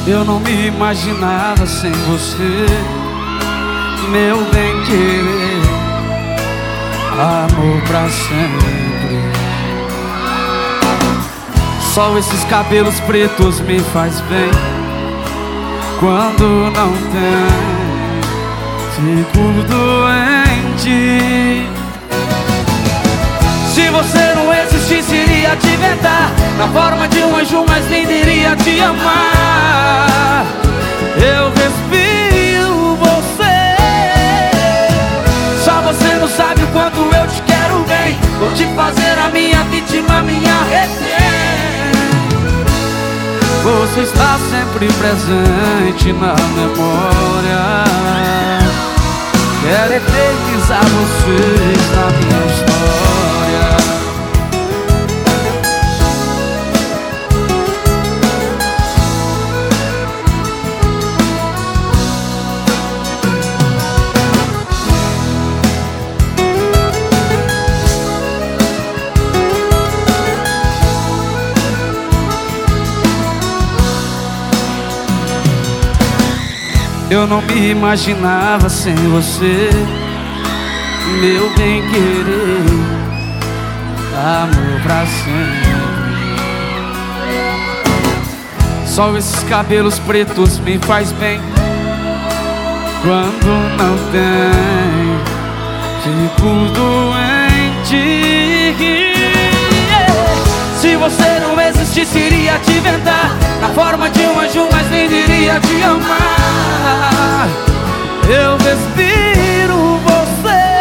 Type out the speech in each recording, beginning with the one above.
Eu não me imaginava sem você, meu bem-querer, amor pra sempre. Só esses cabelos pretos me faz bem. Quando não tem, fico doente. Se você não existisse, iria te inventar na forma de um anjo, mas nem iria te amar. Eu respiro você. Só você não sabe o quanto eu te quero bem. Vou te fazer a minha vítima, minha refém. Você está sempre presente na memória. Quero eternizar vocês na minha história. Eu não me imaginava sem você, meu bem-querer, amor pra sempre. Só esses cabelos pretos me faz bem. Quando não tem, fico doente. Se você não existisse, iria te inventar na forma de um anjo, mas nem iria te amar. Eu respiro você.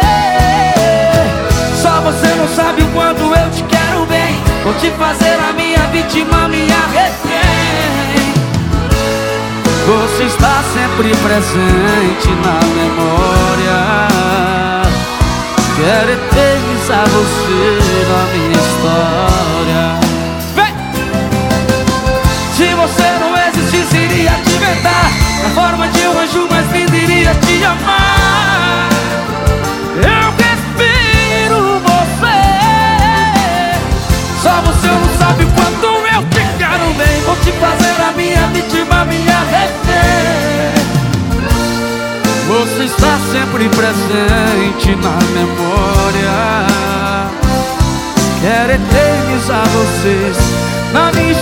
Só você não sabe o quanto eu te quero bem. Vou te fazer a minha vítima, minha refém. Você está sempre presente na memória. Quero eternizar você na minha história. Vem! Se você não existisse, iria te inventar na forma de um anjo, mas nem iria te amar. Eu respiro você. Só você não sabe o quanto eu te quero bem. Vou te fazer a minha vítima, minha refém. Você está sempre presente na memória. Quero eternizar vocês na minha